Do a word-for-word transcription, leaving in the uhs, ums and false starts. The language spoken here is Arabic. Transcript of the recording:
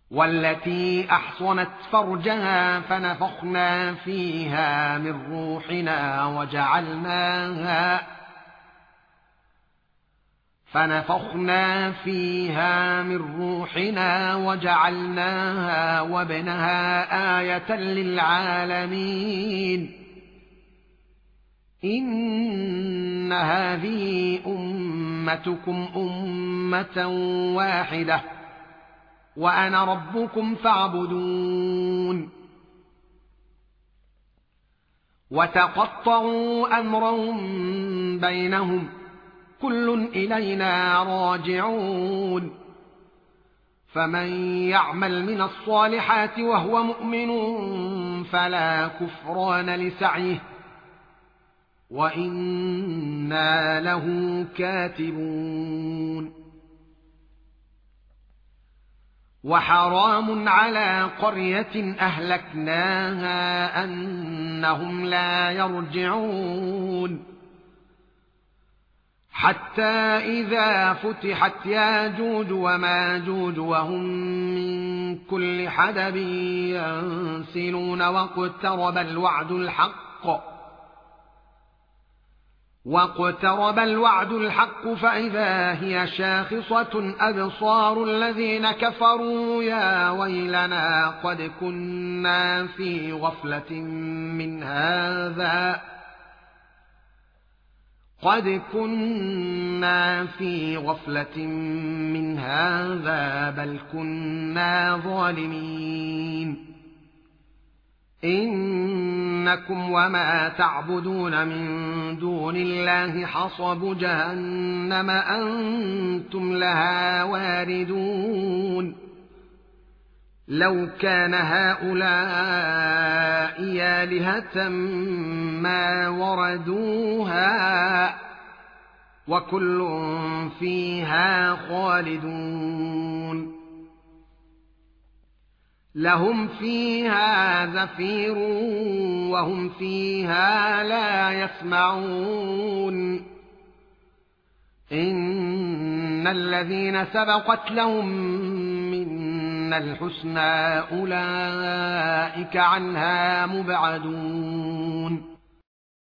والتي أحصنت فرجها فنفخنا فيها من روحنا وجعلناها فنفخنا فيها من روحنا وجعلناها وابنها آية للعالمين إن هذه أمتكم أمة واحدة وأنا ربكم فاعبدون وتقطعوا أمرهم بينهم كل إلينا راجعون فمن يعمل من الصالحات وهو مؤمن فلا كفران لسعيه وإنا له كاتبون وحرام على قرية أهلكناها أنهم لا يرجعون حتى إذا فتحت ياجوج وماجوج وهم من كل حدب ينسلون واقترب الوعد الحق واقترب الوعد الحق فإذا هي شاخصة أبصار الذين كفروا يا ويلنا قد كنا في غفلة من هذا قد كنا في غفلة من هذا بل كنا ظالمين إنكم وما تعبدون من دون الله حصب جهنم أنتم لها واردون لو كان هؤلاء آلهة ما وردوها وكل فيها خالدون لهم فيها زفير وهم فيها لا يسمعون إن الذين سبقت لهم منا الحسنى أولئك عنها مبعدون